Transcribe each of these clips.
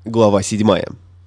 Глава 7.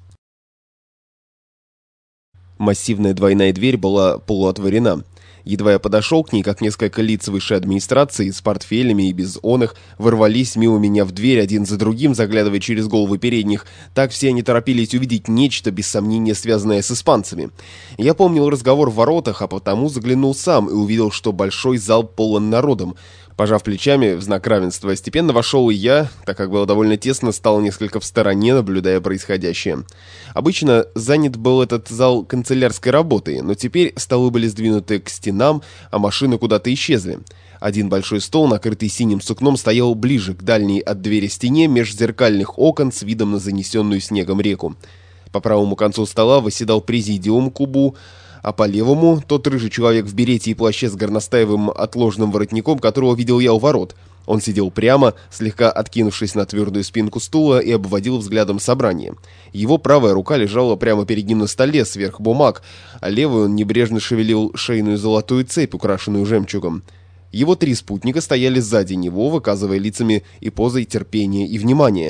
Массивная двойная дверь была полуотворена. Едва я подошел к ней, как несколько лиц высшей администрации с портфелями и без оных ворвались мимо меня в дверь один за другим, заглядывая через головы передних. Так все они торопились увидеть нечто, без сомнения, связанное с испанцами. Я помнил разговор в воротах, а потому заглянул сам и увидел, что большой зал полон народом. Пожав плечами в знак равенства, степенно вошел и я, так как было довольно тесно, стал несколько в стороне, наблюдая происходящее. Обычно занят был этот зал канцелярской работой, но теперь столы были сдвинуты к стенам, а машины куда-то исчезли. Один большой стол, накрытый синим сукном, стоял ближе к дальней от двери стене меж зеркальных окон с видом на занесенную снегом реку. По правому концу стола восседал президиум Кубу, а по левому тот рыжий человек в берете и плаще с горностаевым отложным воротником, которого видел я у ворот. Он сидел прямо, слегка откинувшись на твердую спинку стула, и обводил взглядом собрание. Его правая рука лежала прямо перед ним на столе, сверх бумаг, а левой он небрежно шевелил шейную золотую цепь, украшенную жемчугом. Его три спутника стояли сзади него, выказывая лицами и позой терпения и внимания.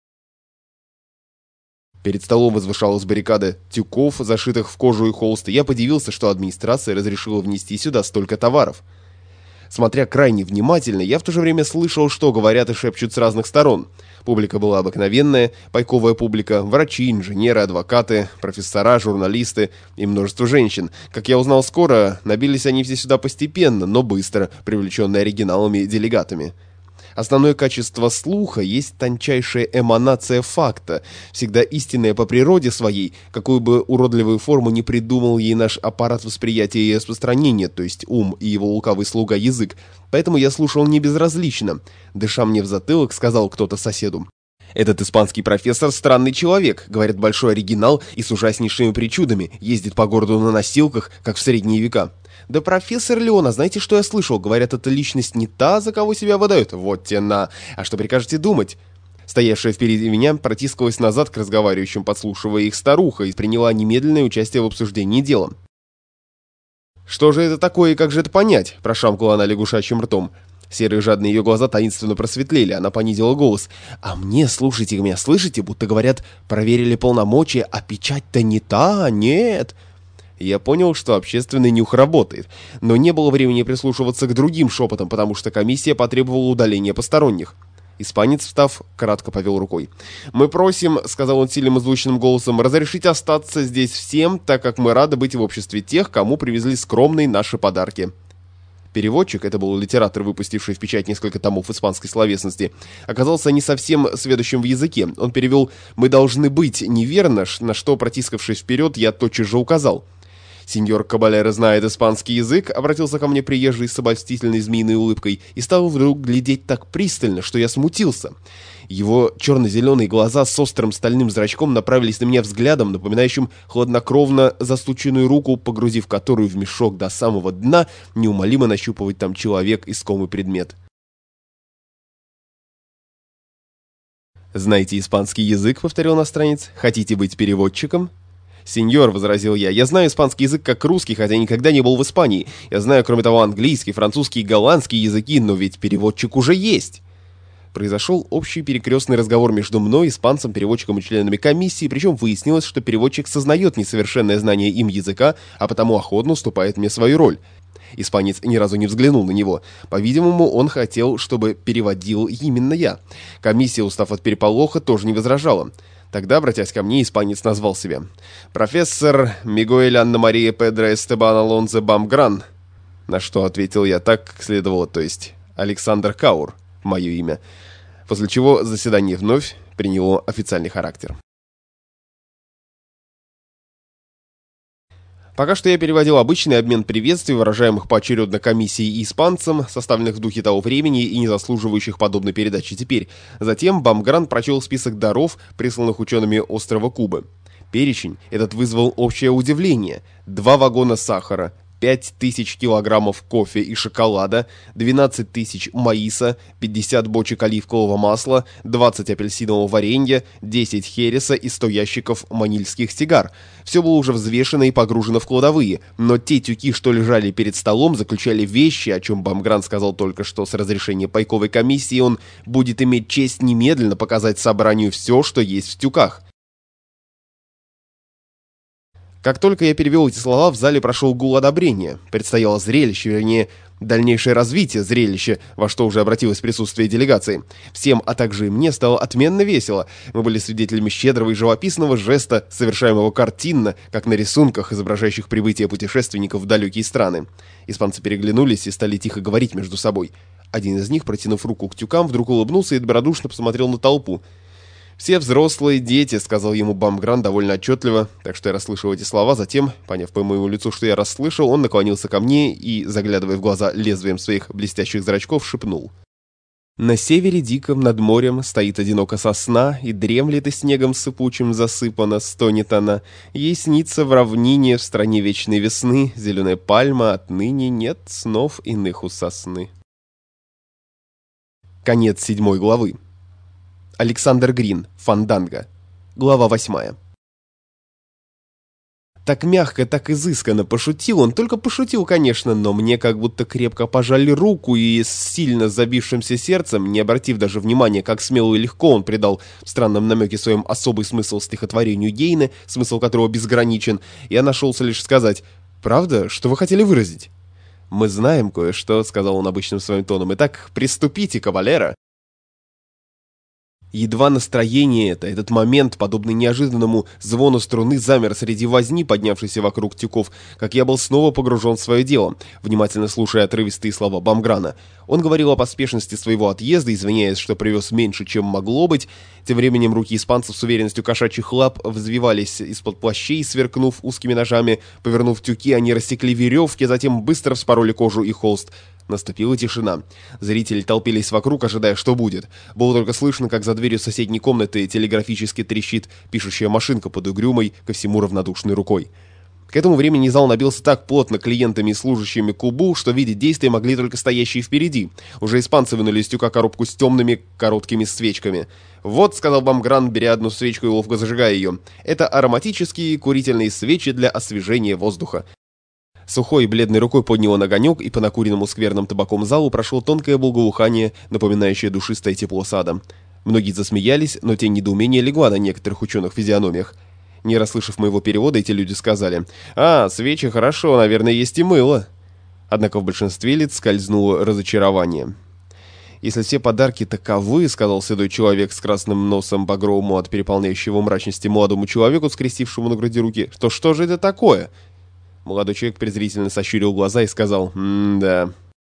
Перед столом возвышалась баррикада тюков, зашитых в кожу и холст, и я подивился, что администрация разрешила внести сюда столько товаров. Смотря крайне внимательно, я в то же время слышал, что говорят и шепчут с разных сторон. Публика была обыкновенная, пайковая публика, врачи, инженеры, адвокаты, профессора, журналисты и множество женщин. Как я узнал скоро, набились они все сюда постепенно, но быстро, привлеченные оригиналами и делегатами. Основное качество слуха есть тончайшая эманация факта, всегда истинная по природе своей, какую бы уродливую форму ни придумал ей наш аппарат восприятия и распространения, то есть ум и его лукавый слуга язык. Поэтому я слушал не безразлично. Дыша мне в затылок, сказал кто-то соседу: «Этот испанский профессор странный человек, говорят, большой оригинал и с ужаснейшими причудами, ездит по городу на носилках, как в средние века». «Да профессор ли он? А знаете, что я слышал? Говорят, эта личность не та, за кого себя выдают. Вот те на. А что прикажете думать?» Стоявшая впереди меня протискалась назад к разговаривающим, подслушивая их старуха, и приняла немедленное участие в обсуждении дела. «Что же это такое и как же это понять?» – прошамкала она лягушачьим ртом. Серые жадные ее глаза таинственно просветлели, она понизила голос. «А мне, слушайте меня, слышите, будто говорят, проверили полномочия, а печать-то не та, нет». Я понял, что общественный нюх работает, но не было времени прислушиваться к другим шепотам, потому что комиссия потребовала удаления посторонних. Испанец, встав, кратко повел рукой. «Мы просим, — сказал он сильным и звучным голосом, — разрешить остаться здесь всем, так как мы рады быть в обществе тех, кому привезли скромные наши подарки». Переводчик, это был литератор, выпустивший в печать несколько томов испанской словесности, оказался не совсем сведущим в языке. Он перевел «мы должны быть» неверно, на что, протискавшись вперед, я тотчас же указал. «Сеньор Кабалера знает испанский язык», — обратился ко мне приезжий с обольстительной змеиной улыбкой, и стал вдруг глядеть так пристально, что я смутился. Его черно-зеленые глаза с острым стальным зрачком направились на меня взглядом, напоминающим хладнокровно застученную руку, погрузив которую в мешок до самого дна, неумолимо нащупывать там человек искомый предмет. «Знаете испанский язык?» — повторил иностранец. «Хотите быть переводчиком?» «Сеньор», — возразил я знаю испанский язык как русский, хотя никогда не был в Испании. Я знаю, кроме того, английский, французский и голландский языки, но ведь переводчик уже есть». Произошел общий перекрестный разговор между мной, испанцем, переводчиком и членами комиссии, причем выяснилось, что переводчик сознает несовершенное знание им языка, а потому охотно уступает мне свою роль. Испанец ни разу не взглянул на него. По-видимому, он хотел, чтобы переводил именно я. Комиссия, устав от переполоха, тоже не возражала. Тогда, обратясь ко мне, испанец назвал себя. «Профессор Мигуэль Анна-Мария Педро Эстебан Алонзо Бамгран». На что ответил я так, как следовало, то есть Александр Каур, мое имя. После чего заседание вновь приняло официальный характер. Пока что я переводил обычный обмен приветствий, выражаемых поочередно комиссии и испанцам, составленных в духе того времени и не заслуживающих подобной передачи теперь. Затем Бамгран прочел список даров, присланных учеными острова Кубы. Перечень этот вызвал общее удивление. 2 вагона сахара, 5000 килограммов кофе и шоколада, 12 тысяч маиса, 50 бочек оливкового масла, 20 апельсинового варенья, 10 хереса и 100 ящиков манильских сигар. Все было уже взвешено и погружено в кладовые, но те тюки, что лежали перед столом, заключали вещи, о чем Бамгран сказал только что с разрешения пайковой комиссии, он будет иметь честь немедленно показать собранию все, что есть в тюках. Как только я перевел эти слова, в зале прошел гул одобрения. Предстояло зрелище, вернее, дальнейшее развитие зрелища, во что уже обратилось присутствие делегации. Всем, а также и мне, стало отменно весело. Мы были свидетелями щедрого и живописного жеста, совершаемого картинно, как на рисунках, изображающих прибытие путешественников в далекие страны. Испанцы переглянулись и стали тихо говорить между собой. Один из них, протянув руку к тюкам, вдруг улыбнулся и добродушно посмотрел на толпу. «Все взрослые дети», — сказал ему Бамгран довольно отчетливо, так что я расслышал эти слова. Затем, поняв по моему лицу, что я расслышал, он наклонился ко мне и, заглядывая в глаза лезвием своих блестящих зрачков, шепнул: «На севере диком над морем стоит одиноко сосна, и дремлет и снегом сыпучим засыпана, стонет она. Ей снится в равнине, в стране вечной весны, зеленая пальма, отныне нет снов иных у сосны». Конец 7 главы. Александр Грин. Фанданго. Глава 8. Так мягко, так изысканно пошутил он, только пошутил, конечно, но мне как будто крепко пожали руку, и с сильно забившимся сердцем, не обратив даже внимания, как смело и легко он придал в странном намеке своем особый смысл стихотворению Гейне, смысл которого безграничен, я нашелся лишь сказать: «Правда? Что вы хотели выразить?» «Мы знаем кое-что», — сказал он обычным своим тоном. «Итак, приступите, кавалера». Едва настроение этот момент, подобный неожиданному звону струны, замер среди возни, поднявшейся вокруг тюков, как я был снова погружен в свое дело, внимательно слушая отрывистые слова Бамграна. Он говорил о поспешности своего отъезда, извиняясь, что привез меньше, чем могло быть. Тем временем руки испанцев с уверенностью кошачьих лап взвивались из-под плащей, сверкнув узкими ножами. Повернув тюки, они рассекли веревки, затем быстро вспороли кожу и холст. Наступила тишина. Зрители толпились вокруг, ожидая, что будет. Было только слышно, как за дверью соседней комнаты телеграфически трещит пишущая машинка под угрюмой, ко всему равнодушной рукой. К этому времени зал набился так плотно клиентами и служащими кубу, что видеть действия могли только стоящие впереди. Уже испанцы вынули из тюка коробку с темными короткими свечками. «Вот», — сказал Бамгран, беря одну свечку и ловко зажигая ее, — «это ароматические курительные свечи для освежения воздуха». Сухой и бледной рукой поднял он огонек, и по накуренному скверным табаком залу прошло тонкое благоухание, напоминающее душистое тепло сада. Многие засмеялись, но тень недоумения легла на некоторых ученых физиономиях. Не расслышав моего перевода, эти люди сказали: «А, свечи хорошо, наверное, есть и мыло». Однако в большинстве лиц скользнуло разочарование. «Если все подарки таковы, — сказал седой человек с красным носом, багровому от переполняющего мрачности молодому человеку, скрестившему на груди руки, — то что же это такое?» Молодой человек презрительно сощурил глаза и сказал: «М-да».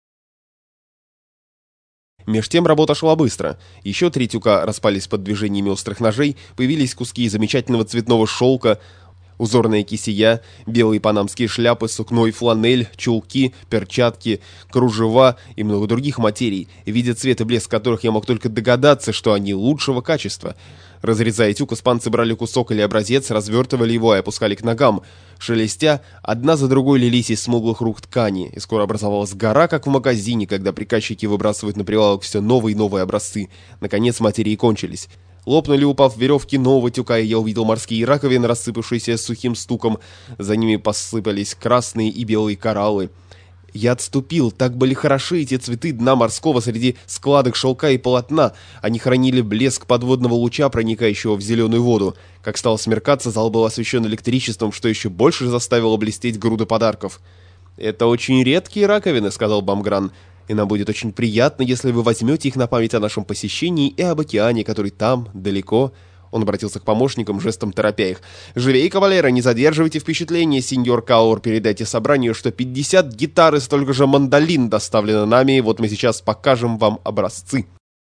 Меж тем работа шла быстро. Еще 3 тюка распались под движениями острых ножей, появились куски замечательного цветного шелка, узорные кисея, белые панамские шляпы, сукно и фланель, чулки, перчатки, кружева и много других материй, видя цвет и блеск которых я мог только догадаться, что они лучшего качества. Разрезая тюк, испанцы брали кусок или образец, развертывали его и опускали к ногам. Шелестя, одна за другой лились из смуглых рук ткани, и скоро образовалась гора, как в магазине, когда приказчики выбрасывают на прилавок все новые и новые образцы. Наконец материи кончились. Лопнули, упав веревки нового тюка, и я увидел морские раковины, рассыпавшиеся сухим стуком. За ними посыпались красные и белые кораллы. Я отступил, так были хороши эти цветы дна морского среди складок шелка и полотна. Они хранили блеск подводного луча, проникающего в зеленую воду. Как стало смеркаться, зал был освещен электричеством, что еще больше заставило блестеть груды подарков. «Это очень редкие раковины», — сказал Бамгран, — «и нам будет очень приятно, если вы возьмете их на память о нашем посещении и об океане, который там, далеко». Он обратился к помощникам, жестом торопя их. «Живей, кавалера, не задерживайте впечатление, сеньор Каор, передайте собранию, что 50 гитар и столько же мандолин доставлено нами, вот мы сейчас покажем вам образцы».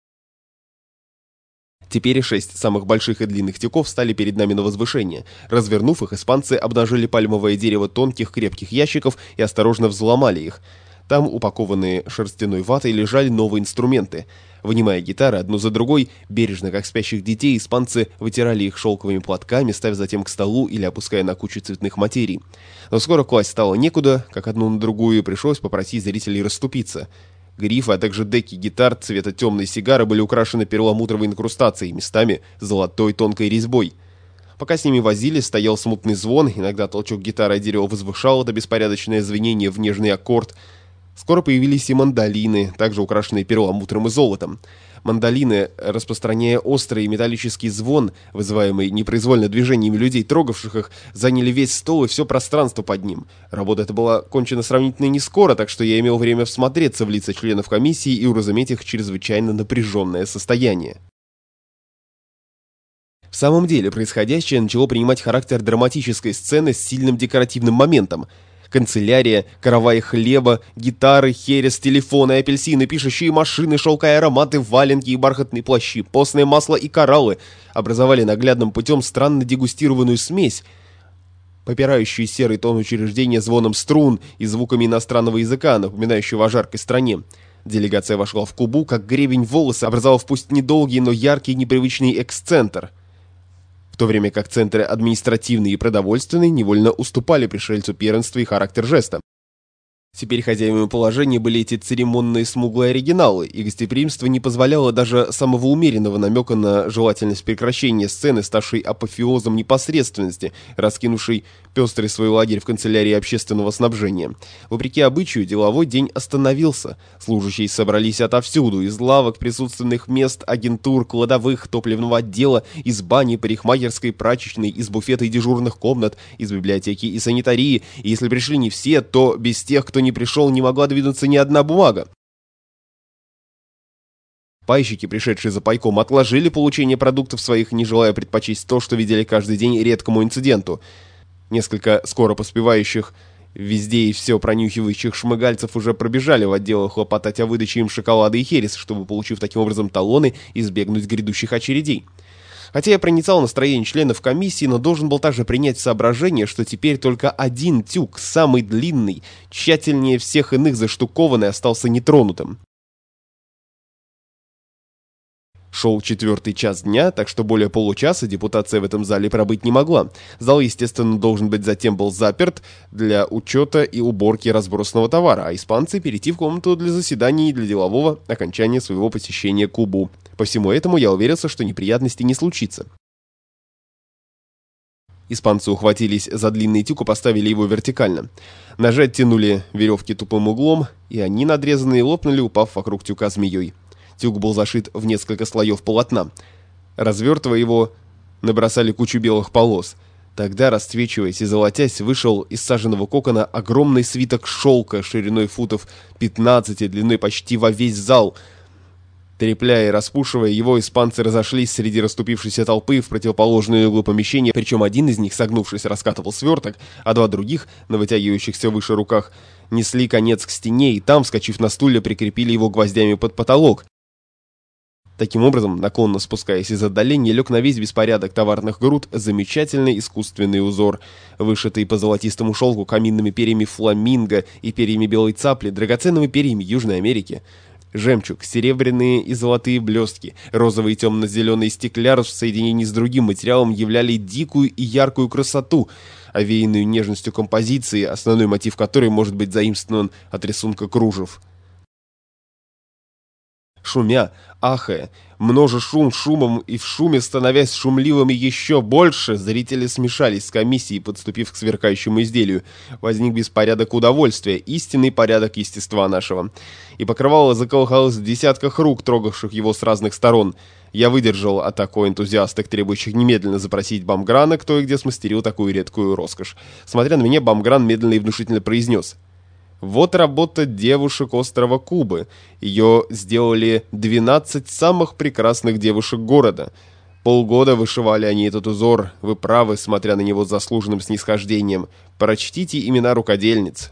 Теперь 6 самых больших и длинных тюков стали перед нами на возвышение. Развернув их, испанцы обнажили пальмовое дерево тонких крепких ящиков и осторожно взломали их. Там, упакованные шерстяной ватой, лежали новые инструменты. Вынимая гитары одну за другой, бережно, как спящих детей, испанцы вытирали их шелковыми платками, ставя затем к столу или опуская на кучу цветных материй. Но скоро класть стало некуда, как одну на другую, и пришлось попросить зрителей расступиться. Грифы, а также деки гитар цвета темной сигары были украшены перламутровой инкрустацией, местами золотой тонкой резьбой. Пока с ними возились, стоял смутный звон, иногда толчок гитары о дерево возвышал это беспорядочное звенение в нежный аккорд. Скоро появились и мандолины, также украшенные перламутром и золотом. Мандолины, распространяя острый металлический звон, вызываемый непроизвольно движениями людей, трогавших их, заняли весь стол и все пространство под ним. Работа эта была кончена сравнительно не скоро, так что я имел время всмотреться в лица членов комиссии и уразуметь их чрезвычайно напряженное состояние. В самом деле, происходящее начало принимать характер драматической сцены с сильным декоративным моментом. Канцелярия, каравай хлеба, гитары, херес, телефоны, апельсины, пишущие машины, шелка и ароматы, валенки и бархатные плащи, постное масло и кораллы образовали наглядным путем странно дегустированную смесь, попирающую серый тон учреждения звоном струн и звуками иностранного языка, напоминающего о жаркой стране. Делегация вошла в Кубу, как гребень волоса, образовав пусть недолгий, но яркий непривычный эксцентр, в то время как центры административный и продовольственный невольно уступали пришельцу первенство и характер жеста. Теперь хозяевами положения были эти церемонные смуглые оригиналы, и гостеприимство не позволяло даже самого умеренного намека на желательность прекращения сцены, ставшей апофеозом непосредственности, раскинувшей пестрый свой лагерь в канцелярии общественного снабжения. Вопреки обычаю, деловой день остановился. Служащие собрались отовсюду, из лавок, присутственных мест, агентур, кладовых, топливного отдела, из бани, парикмахерской, прачечной, из буфета и дежурных комнат, из библиотеки и санитарии, и если пришли не все, то без тех, кто не пришел, не могла двинуться ни одна бумага. Пайщики, пришедшие за пайком, отложили получение продуктов своих, не желая предпочесть то, что видели каждый день редкому инциденту. Несколько скоро поспевающих везде и все пронюхивающих шмыгальцев уже пробежали в отделы хлопотать о выдаче им шоколада и херес, чтобы, получив таким образом талоны, избегнуть грядущих очередей. Хотя я проницал настроение членов комиссии, но должен был также принять в соображение, что теперь только один тюк, самый длинный, тщательнее всех иных заштукованный, остался нетронутым. Шел 4-й час дня, так что более получаса депутация в этом зале пробыть не могла. Зал, естественно, должен быть затем был заперт для учета и уборки разбросанного товара, а испанцы перейти в комнату для заседаний и для делового окончания своего посещения Кубу. По всему этому я уверился, что неприятностей не случится. Испанцы ухватились за длинный тюк и поставили его вертикально. Ножи оттянули веревки тупым углом, и они, надрезанные, лопнули, упав вокруг тюка змеей. Тюк был зашит в несколько слоев полотна. Развертывая его, набросали кучу белых полос. Тогда, расцвечиваясь и золотясь, вышел из саженого кокона огромный свиток шелка шириной футов 15, длиной почти во весь зал. Трепляя и распушивая его, испанцы разошлись среди расступившейся толпы в противоположные углы помещения, причем один из них, согнувшись, раскатывал сверток, а два других, на вытягивающихся выше руках, несли конец к стене и там, вскочив на стулья, прикрепили его гвоздями под потолок. Таким образом, наклонно спускаясь из отдаления, лег на весь беспорядок товарных груд замечательный искусственный узор, вышитый по золотистому шелку каминными перьями фламинго и перьями белой цапли, драгоценными перьями Южной Америки. Жемчуг, серебряные и золотые блестки, розовый и темно-зеленый стекляр в соединении с другим материалом являли дикую и яркую красоту, овеянную нежностью композиции, основной мотив которой может быть заимствован от рисунка кружев. Шумя, ахая, множа шум шумом и в шуме становясь шумливыми еще больше, зрители смешались с комиссией, подступив к сверкающему изделию. Возник беспорядок удовольствия, истинный порядок естества нашего. И покрывало заколыхалось в десятках рук, трогавших его с разных сторон. Я выдержал атаку энтузиасток, требующих немедленно запросить Бамграна, кто и где смастерил такую редкую роскошь. Смотря на меня, Бамгран медленно и внушительно произнес: «Вот работа девушек острова Кубы. Ее сделали 12 самых прекрасных девушек города. Полгода вышивали они этот узор. Вы правы, смотря на него с заслуженным снисхождением. Прочтите имена рукодельниц».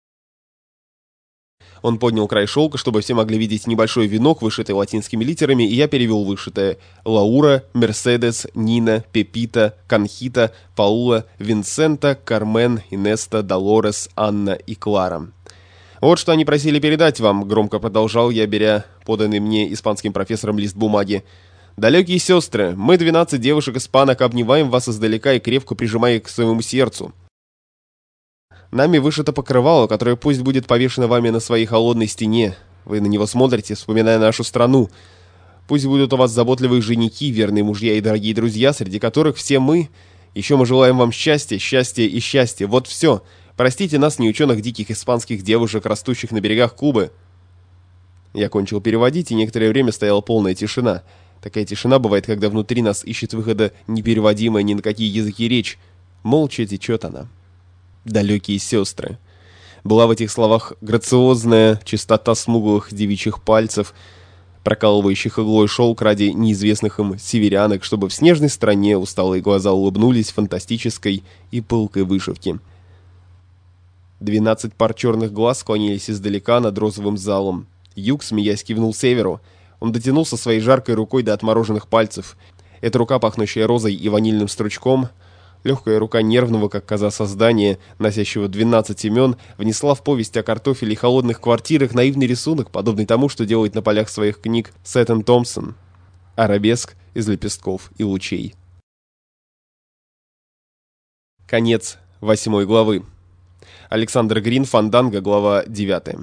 Он поднял край шелка, чтобы все могли видеть небольшой венок, вышитый латинскими литерами, и я перевел вышитое: Лаура, Мерседес, Нина, Пепита, Конхита, Паула, Винсента, Кармен, Инеста, Долорес, Анна и Клара. «Вот что они просили передать вам», — громко продолжал я, беря поданный мне испанским профессором лист бумаги. «Далекие сестры, мы, 12 девушек-испанок, обнимаем вас издалека и крепко прижимая к своему сердцу. Нами вышито покрывало, которое пусть будет повешено вами на своей холодной стене. Вы на него смотрите, вспоминая нашу страну. Пусть будут у вас заботливые женихи, верные мужья и дорогие друзья, среди которых все мы. Еще мы желаем вам счастья, счастья и счастья. Вот все. Простите нас, неученых диких испанских девушек, растущих на берегах Кубы». Я кончил переводить, и некоторое время стояла полная тишина. Такая тишина бывает, когда внутри нас ищет выхода непереводимая ни на какие языки речь. Молча течет она. «Далекие сестры». Была в этих словах грациозная чистота смуглых девичьих пальцев, прокалывающих иглой шелк ради неизвестных им северянок, чтобы в снежной стране усталые глаза улыбнулись фантастической и пылкой вышивке. 12 пар черных глаз склонились издалека над розовым залом. Юг, смеясь, кивнул северу. Он дотянулся своей жаркой рукой до отмороженных пальцев. Эта рука, пахнущая розой и ванильным стручком, легкая рука нервного, как коза создания, носящего 12 имен, внесла в повесть о картофеле и холодных квартирах наивный рисунок, подобный тому, что делает на полях своих книг Сэттон Томпсон. Арабеск из лепестков и лучей. Конец 8 главы. Александр Грин, Фанданго, глава 9.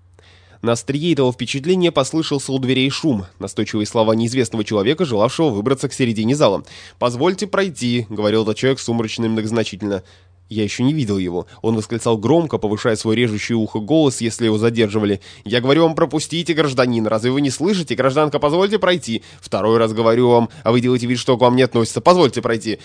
На острие этого впечатления послышался у дверей шум, настойчивые слова неизвестного человека, желавшего выбраться к середине зала. «Позвольте пройти», — говорил этот человек сумрачно и многозначительно. Я еще не видел его. Он восклицал громко, повышая свой режущий ухо голос, если его задерживали. «Я говорю вам, пропустите, гражданин. Разве вы не слышите? Гражданка, позвольте пройти. Второй раз говорю вам, а вы делаете вид, что к вам не относится. Позвольте пройти.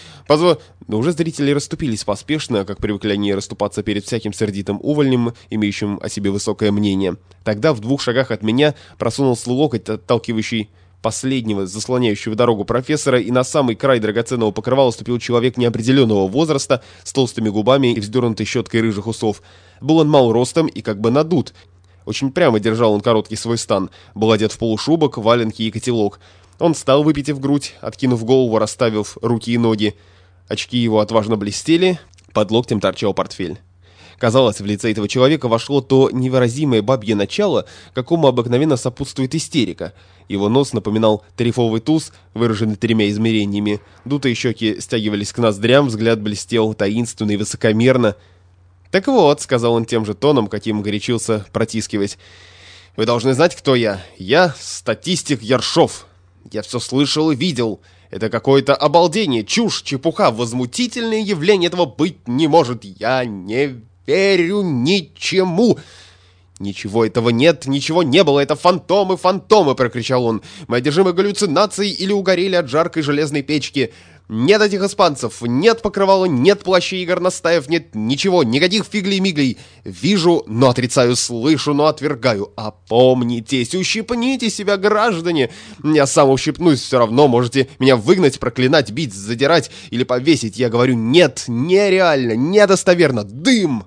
Но уже зрители расступились поспешно, как привыкли они расступаться перед всяким сердитым увольнем, имеющим о себе высокое мнение. Тогда в 2 шагах от меня просунулся локоть, отталкивающий последнего, заслоняющего дорогу профессора, и на самый край драгоценного покрывала ступил человек неопределенного возраста, с толстыми губами и вздернутой щеткой рыжих усов. Был он мал ростом и как бы надут. Очень прямо держал он короткий свой стан, был одет в полушубок, валенки и котелок. Он встал, выпитив грудь, откинув голову, расставив руки и ноги. Очки его отважно блестели, под локтем торчал портфель. Казалось, в лице этого человека вошло то невыразимое бабье начало, какому обыкновенно сопутствует истерика. Его нос напоминал трефовый туз, выраженный 3 измерениями. Дутые щеки стягивались к ноздрям, взгляд блестел таинственно и высокомерно. «Так вот», — сказал он тем же тоном, каким горячился протискивать, — «вы должны знать, кто я. Я статистик Ершов. Я все слышал и видел. Это какое-то обалдение, чушь, чепуха, возмутительное явление, этого быть не может. Я не верю ничему». «Ничего этого нет, ничего не было, это фантомы, фантомы!» — прокричал он. «Мы одержимы галлюцинацией или угорели от жаркой железной печки. Нет этих испанцев, нет покрывала, нет плащей и горностаев, нет ничего, никаких фиглей-миглей. Вижу, но отрицаю, слышу, но отвергаю. Опомнитесь, ущипните себя, граждане. Я сам ущипнусь, все равно можете меня выгнать, проклинать, бить, задирать или повесить. Я говорю, нет, нереально, недостоверно, дым!»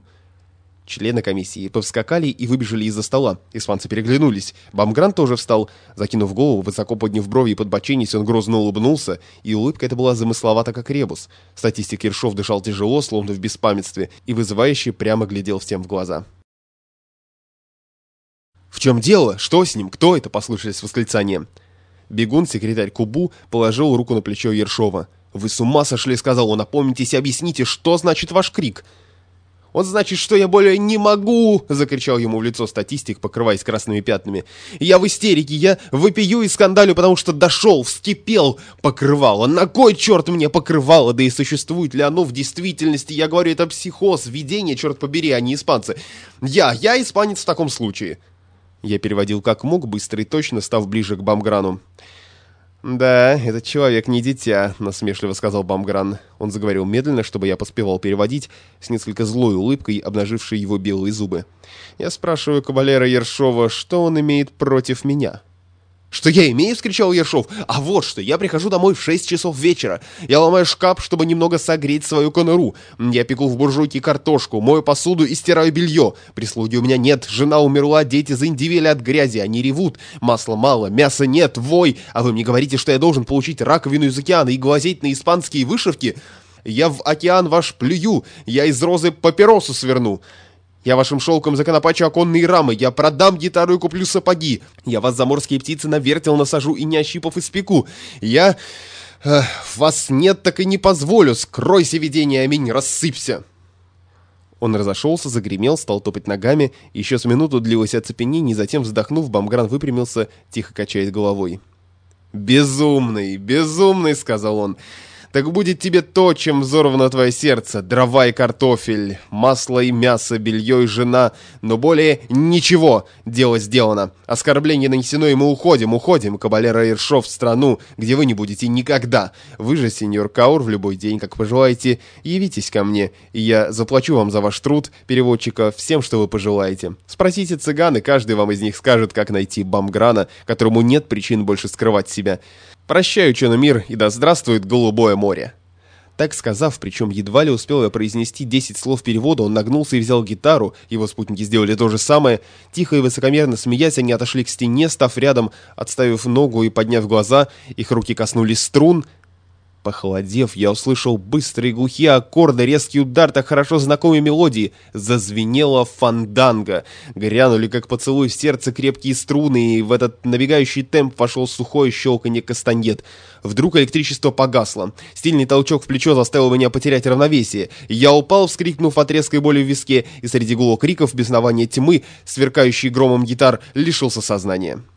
Члены комиссии повскакали и выбежали из-за стола. Испанцы переглянулись. Бамгран тоже встал. Закинув голову, высоко подняв брови и подбоченись, он грозно улыбнулся, и улыбка эта была замысловата, как ребус. Статистик Ершов дышал тяжело, словно в беспамятстве, и вызывающе прямо глядел всем в глаза. «В чем дело? Что с ним? Кто это?» — послышались восклицания. Бегун, секретарь Кубу, положил руку на плечо Ершова. «Вы с ума сошли?» — сказал он. «Опомнитесь и объясните, что значит ваш крик?» «Он значит, что я более не могу!» — закричал ему в лицо статистик, покрываясь красными пятнами. «Я в истерике, я вопию и скандалю, потому что дошел, вскипел, покрывало. На кой черт мне покрывало? Да и существует ли оно в действительности? Я говорю, это психоз, видение, черт побери, а не испанцы. Я испанец в таком случае!» Я переводил как мог, быстро и точно, став ближе к Бамграну. «Да, этот человек не дитя», — насмешливо сказал Бамгран. Он заговорил медленно, чтобы я поспевал переводить, с несколько злой улыбкой, обнажившей его белые зубы. «Я спрашиваю кавалера Ершова, что он имеет против меня?» «Что я имею?» — вскричал Ершов. «А вот что, я прихожу домой в 6 часов вечера. Я ломаю шкаф, чтобы немного согреть свою конуру. Я пеку в буржуйке картошку, мою посуду и стираю белье. Прислуги у меня нет, жена умерла, дети заиндивели от грязи, они ревут. Масла мало, мяса нет, вой. А вы мне говорите, что я должен получить раковину из океана и глазеть на испанские вышивки? Я в океан ваш плюю, я из розы папиросу сверну. Я вашим шелком законопачу оконные рамы, я продам гитару и куплю сапоги. Я вас за морские птицы на вертел насажу и не ощипав испеку. Я... вас нет, так и не позволю. Скройся, видение, аминь, рассыпься. Он разошелся, загремел, стал топать ногами. Еще с минуту длилось оцепенение, затем, вздохнув, Бамгран выпрямился, тихо качаясь головой. «Безумный, безумный», — сказал он. «Так будет тебе то, чем взорвано твое сердце, дрова и картофель, масло и мясо, белье и жена, но более ничего, дело сделано. Оскорбление нанесено, и мы уходим, кабалера Иршов, в страну, где вы не будете никогда. Вы же, сеньор Каур, в любой день, как пожелаете, явитесь ко мне, и я заплачу вам за ваш труд, переводчика, всем, что вы пожелаете. Спросите цыган, и каждый вам из них скажет, как найти Бамграна, которому нет причин больше скрывать себя. Прощай, ученый мир, и да здравствует голубое море». Так сказав, причем едва ли успел я произнести 10 слов перевода, он нагнулся и взял гитару, его спутники сделали то же самое. Тихо и высокомерно смеясь, они отошли к стене, став рядом, отставив ногу и подняв глаза, их руки коснулись струн. Похолодев, я услышал быстрые глухие аккорды, резкий удар так хорошо знакомой мелодии. Зазвенела фанданго. Грянули, как поцелуй в сердце, крепкие струны, и в этот набегающий темп вошел сухое щелканье кастаньет. Вдруг электричество погасло. Сильный толчок в плечо заставил меня потерять равновесие. Я упал, вскрикнув от резкой боли в виске, и среди гула криков, беснования тьмы, сверкающей громом гитар, лишился сознания.